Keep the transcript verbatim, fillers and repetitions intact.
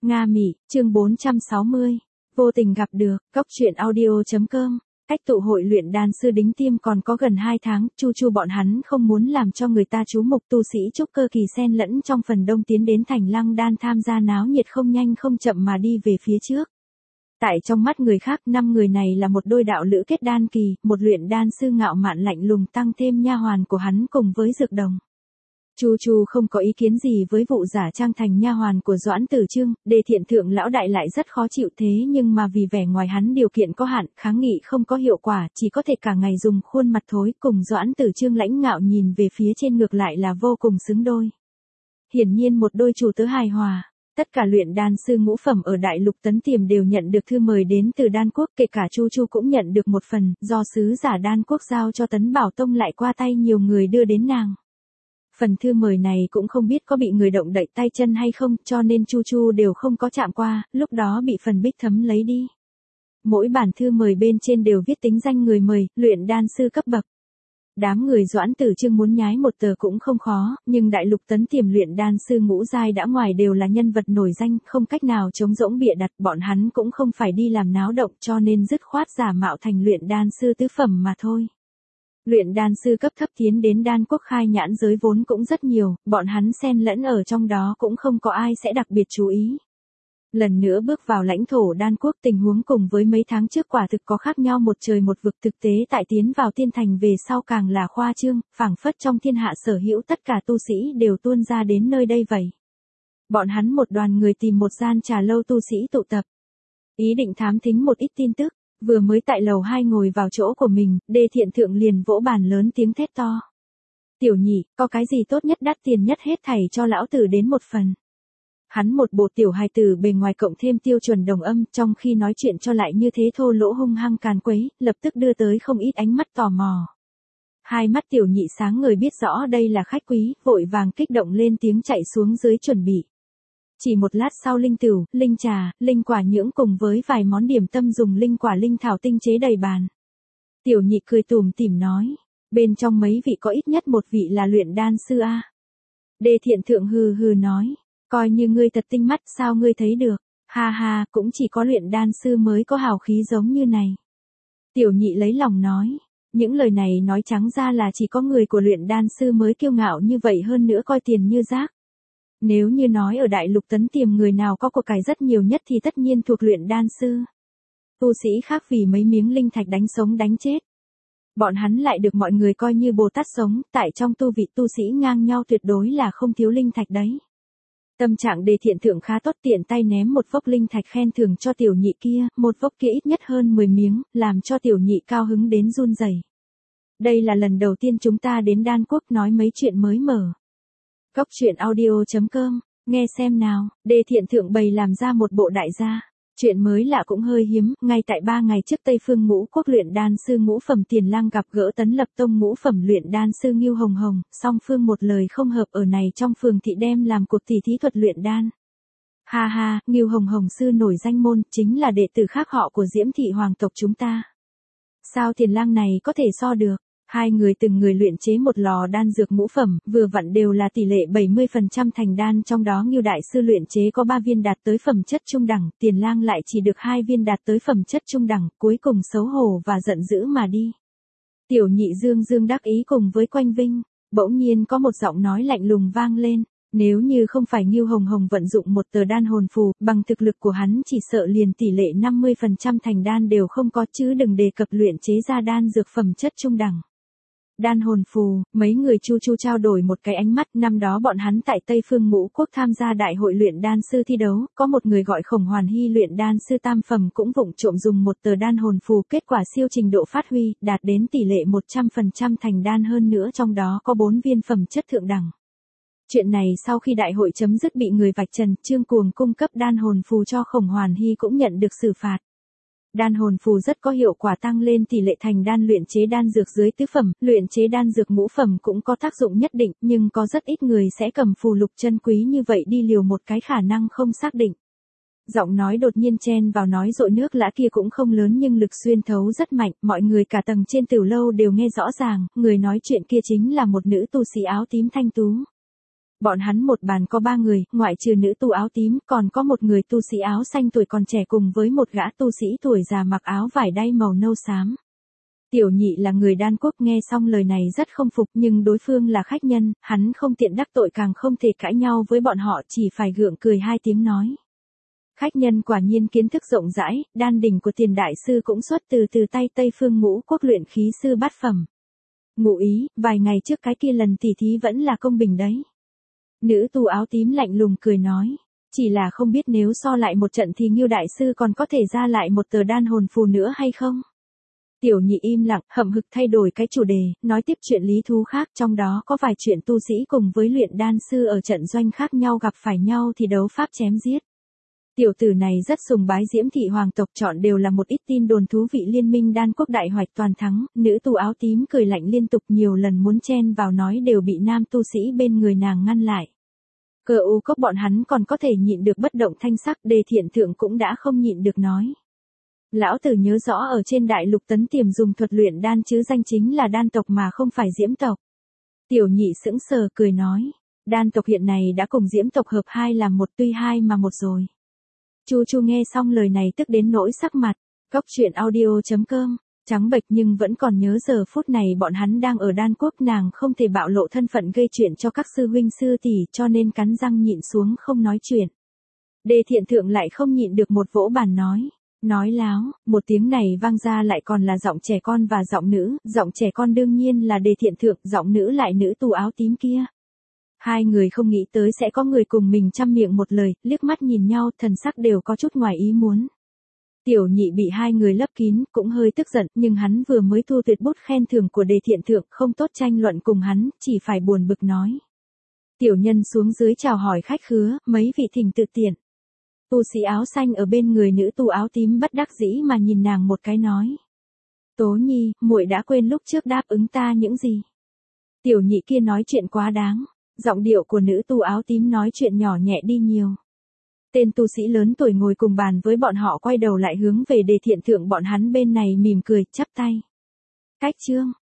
Nga Mỹ, chương bốn trăm sáu mươi. Vô tình gặp được, Cóc truyện audio.com. Cách tụ hội luyện đan sư đính tiêm còn có gần hai tháng, Chu Chu bọn hắn không muốn làm cho người ta chú mục tu sĩ trúc cơ kỳ xen lẫn trong phần đông tiến đến thành lăng đan tham gia náo nhiệt không nhanh không chậm mà đi về phía trước. Tại trong mắt người khác, năm người này là một đôi đạo lữ kết đan kỳ, một luyện đan sư ngạo mạn lạnh lùng tăng thêm nha hoàn của hắn cùng với dược đồng. Chu Chu không có ý kiến gì với vụ giả trang thành nha hoàn của Doãn Tử Trương, Đề Thiện Thượng lão đại lại rất khó chịu thế nhưng mà vì vẻ ngoài hắn điều kiện có hạn, kháng nghị không có hiệu quả, chỉ có thể cả ngày dùng khuôn mặt thối cùng Doãn Tử Trương lãnh ngạo nhìn về phía trên ngược lại là vô cùng xứng đôi. Hiển nhiên một đôi chủ tớ hài hòa. Tất cả luyện đan sư ngũ phẩm ở Đại Lục Tấn Tiềm đều nhận được thư mời đến từ Đan Quốc, kể cả Chu Chu cũng nhận được một phần, do sứ giả Đan Quốc giao cho Tấn Bảo Tông lại qua tay nhiều người đưa đến nàng. Phần thư mời này cũng không biết có bị người động đậy tay chân hay không, cho nên Chu Chu đều không có chạm qua, lúc đó bị phần bích thấm lấy đi. Mỗi bản thư mời bên trên đều viết tính danh người mời, luyện đan sư cấp bậc. Đám người Doãn Tử Trương muốn nhái một tờ cũng không khó, nhưng Đại Lục Tấn Tiềm luyện đan sư ngũ giai đã ngoài đều là nhân vật nổi danh, không cách nào chống rỗng bịa đặt, bọn hắn cũng không phải đi làm náo động cho nên dứt khoát giả mạo thành luyện đan sư tứ phẩm mà thôi. Luyện đan sư cấp thấp tiến đến Đan Quốc khai nhãn giới vốn cũng rất nhiều, bọn hắn xen lẫn ở trong đó cũng không có ai sẽ đặc biệt chú ý. Lần nữa bước vào lãnh thổ Đan Quốc, tình huống cùng với mấy tháng trước quả thực có khác nhau một trời một vực, thực tế tại tiến vào tiên thành về sau càng là khoa trương, phảng phất trong thiên hạ sở hữu tất cả tu sĩ đều tuôn ra đến nơi đây vậy. Bọn hắn một đoàn người tìm một gian trà lâu tu sĩ tụ tập. Ý định thám thính một ít tin tức, vừa mới tại lầu hai ngồi vào chỗ của mình, Đề Thiện Thượng liền vỗ bàn lớn tiếng thét to. Tiểu nhị, có cái gì tốt nhất đắt tiền nhất hết thảy cho lão tử đến một phần. Hắn một bộ tiểu hài tử bề ngoài cộng thêm tiêu chuẩn đồng âm, trong khi nói chuyện cho lại như thế thô lỗ hung hăng càn quấy, lập tức đưa tới không ít ánh mắt tò mò. Hai mắt tiểu nhị sáng ngời biết rõ đây là khách quý, vội vàng kích động lên tiếng chạy xuống dưới chuẩn bị. Chỉ một lát sau linh tửu, linh trà, linh quả nhưỡng cùng với vài món điểm tâm dùng linh quả linh thảo tinh chế đầy bàn. Tiểu nhị cười tủm tỉm nói, bên trong mấy vị có ít nhất một vị là luyện đan sư a. Đề Thiện Thượng hừ hừ nói, coi như ngươi thật tinh mắt sao ngươi thấy được, ha ha, cũng chỉ có luyện đan sư mới có hào khí giống như này. Tiểu nhị lấy lòng nói, những lời này nói trắng ra là chỉ có người của luyện đan sư mới kiêu ngạo như vậy, hơn nữa coi tiền như rác. Nếu như nói ở Đại Lục Tấn Tiềm người nào có của cải rất nhiều nhất thì tất nhiên thuộc luyện đan sư. Tu sĩ khác vì mấy miếng linh thạch đánh sống đánh chết. Bọn hắn lại được mọi người coi như Bồ Tát sống, tại trong tu vị tu sĩ ngang nhau tuyệt đối là không thiếu linh thạch đấy. Tâm trạng Đề Thiện Thượng khá tốt, tiện tay ném một vốc linh thạch khen thưởng cho tiểu nhị kia, một vốc kia ít nhất hơn mười miếng, làm cho tiểu nhị cao hứng đến run rẩy. Đây là lần đầu tiên chúng ta đến Đan Quốc nói mấy chuyện mới mở. Cóc truyện audio.com, nghe xem nào. Đề Thiện Thượng bày làm ra một bộ đại gia. Chuyện mới lạ cũng hơi hiếm, ngay tại ba ngày trước Tây Phương Ngũ Quốc luyện đan sư ngũ phẩm Tiền Lang gặp gỡ Tấn Lập Tông ngũ phẩm luyện đan sư Ngưu Hồng Hồng, song phương một lời không hợp ở này trong phường thị đem làm cuộc tỷ thí thuật luyện đan. Ha ha, Ngưu Hồng Hồng sư nổi danh môn, chính là đệ tử khác họ của Diễm thị hoàng tộc chúng ta. Sao Tiền Lang này có thể so được? Hai người từng người luyện chế một lò đan dược ngũ phẩm, vừa vặn đều là tỷ lệ bảy mươi phần trăm thành đan, trong đó Ngưu đại sư luyện chế có ba viên đạt tới phẩm chất trung đẳng, Tiền Lang lại chỉ được hai viên đạt tới phẩm chất trung đẳng, cuối cùng xấu hổ và giận dữ mà đi. Tiểu nhị dương dương đắc ý cùng với quanh vinh, bỗng nhiên có một giọng nói lạnh lùng vang lên. Nếu như không phải Ngưu Hồng Hồng vận dụng một tờ đan hồn phù, bằng thực lực của hắn chỉ sợ liền tỷ lệ năm mươi phần trăm thành đan đều không có, chứ đừng đề cập luyện chế ra đan dược phẩm chất trung đẳng. Đan hồn phù, mấy người Chu Chu trao đổi một cái ánh mắt, năm đó bọn hắn tại Tây Phương Ngũ Quốc tham gia đại hội luyện đan sư thi đấu, có một người gọi Khổng Hoàn Hy luyện đan sư tam phẩm cũng vụng trộm dùng một tờ đan hồn phù, kết quả siêu trình độ phát huy, đạt đến tỷ lệ một trăm phần trăm thành đan, hơn nữa trong đó có bốn viên phẩm chất thượng đẳng. Chuyện này sau khi đại hội chấm dứt bị người vạch trần, Trương Cuồng cung cấp đan hồn phù cho Khổng Hoàn Hy cũng nhận được xử phạt. Đan hồn phù rất có hiệu quả tăng lên tỷ lệ thành đan luyện chế đan dược dưới tứ phẩm, luyện chế đan dược ngũ phẩm cũng có tác dụng nhất định, nhưng có rất ít người sẽ cầm phù lục chân quý như vậy đi liều một cái khả năng không xác định. Giọng nói đột nhiên chen vào nói dội nước lã kia cũng không lớn nhưng lực xuyên thấu rất mạnh, mọi người cả tầng trên tiểu lâu đều nghe rõ ràng, người nói chuyện kia chính là một nữ tu sĩ áo tím thanh tú. Bọn hắn một bàn có ba người, ngoại trừ nữ tu áo tím, còn có một người tu sĩ áo xanh tuổi còn trẻ cùng với một gã tu sĩ tuổi già mặc áo vải đay màu nâu xám. Tiểu nhị là người đan quốc, nghe xong lời này rất không phục, nhưng đối phương là khách nhân, hắn không tiện đắc tội càng không thể cãi nhau với bọn họ, chỉ phải gượng cười hai tiếng nói. Khách nhân quả nhiên kiến thức rộng rãi, đan đỉnh của Tiền đại sư cũng xuất từ từ tay Tây Phương Ngũ Quốc luyện khí sư bát phẩm. Ngụ ý, vài ngày trước cái kia lần tỉ thí vẫn là công bình đấy. Nữ tu áo tím lạnh lùng cười nói, chỉ là không biết nếu so lại một trận thì Ngưu đại sư còn có thể ra lại một tờ đan hồn phù nữa hay không? Tiểu nhị im lặng, hậm hực thay đổi cái chủ đề, nói tiếp chuyện lý thú khác, trong đó có vài chuyện tu sĩ cùng với luyện đan sư ở trận doanh khác nhau gặp phải nhau thì đấu pháp chém giết. Tiểu tử này rất sùng bái Diễm thị hoàng tộc, chọn đều là một ít tin đồn thú vị. Liên minh đan quốc đại hoạch toàn thắng, nữ tu áo tím cười lạnh liên tục, nhiều lần muốn chen vào nói đều bị nam tu sĩ bên người nàng ngăn lại. Cờ u cốc bọn hắn còn có thể nhịn được bất động thanh sắc, Đề Thiện Thượng cũng đã không nhịn được nói. Lão tử nhớ rõ ở trên đại lục Tấn Tiềm dùng thuật luyện đan chứ danh chính là đan tộc mà không phải Diễm tộc. Tiểu nhị sững sờ cười nói, đan tộc hiện này đã cùng Diễm tộc hợp hai làm một, tuy hai mà một rồi. Chu Chu nghe xong lời này tức đến nỗi sắc mặt, cốc truyện audio chấm com, trắng bệch nhưng vẫn còn nhớ giờ phút này bọn hắn đang ở đan quốc, nàng không thể bạo lộ thân phận gây chuyện cho các sư huynh sư tỷ, cho nên cắn răng nhịn xuống không nói chuyện. Đề Thiện Thượng lại không nhịn được một vỗ bàn nói, nói láo, một tiếng này vang ra lại còn là giọng trẻ con và giọng nữ, giọng trẻ con đương nhiên là Đề Thiện Thượng, giọng nữ lại nữ tu áo tím kia. Hai người không nghĩ tới sẽ có người cùng mình trăm miệng một lời, liếc mắt nhìn nhau, thần sắc đều có chút ngoài ý muốn. Tiểu nhị bị hai người lấp kín, cũng hơi tức giận, nhưng hắn vừa mới thu tuyệt bút khen thưởng của Đề Thiện Thượng, không tốt tranh luận cùng hắn, chỉ phải buồn bực nói. Tiểu nhân xuống dưới chào hỏi khách khứa, mấy vị thỉnh tự tiện. Tu sĩ áo xanh ở bên người nữ tu áo tím bất đắc dĩ mà nhìn nàng một cái nói. Tố Nhi, muội đã quên lúc trước đáp ứng ta những gì. Tiểu nhị kia nói chuyện quá đáng. Giọng điệu của nữ tu áo tím nói chuyện nhỏ nhẹ đi nhiều. Tên tu sĩ lớn tuổi ngồi cùng bàn với bọn họ quay đầu lại hướng về Đề Thiện Thượng bọn hắn bên này mỉm cười, chắp tay. Cách chương.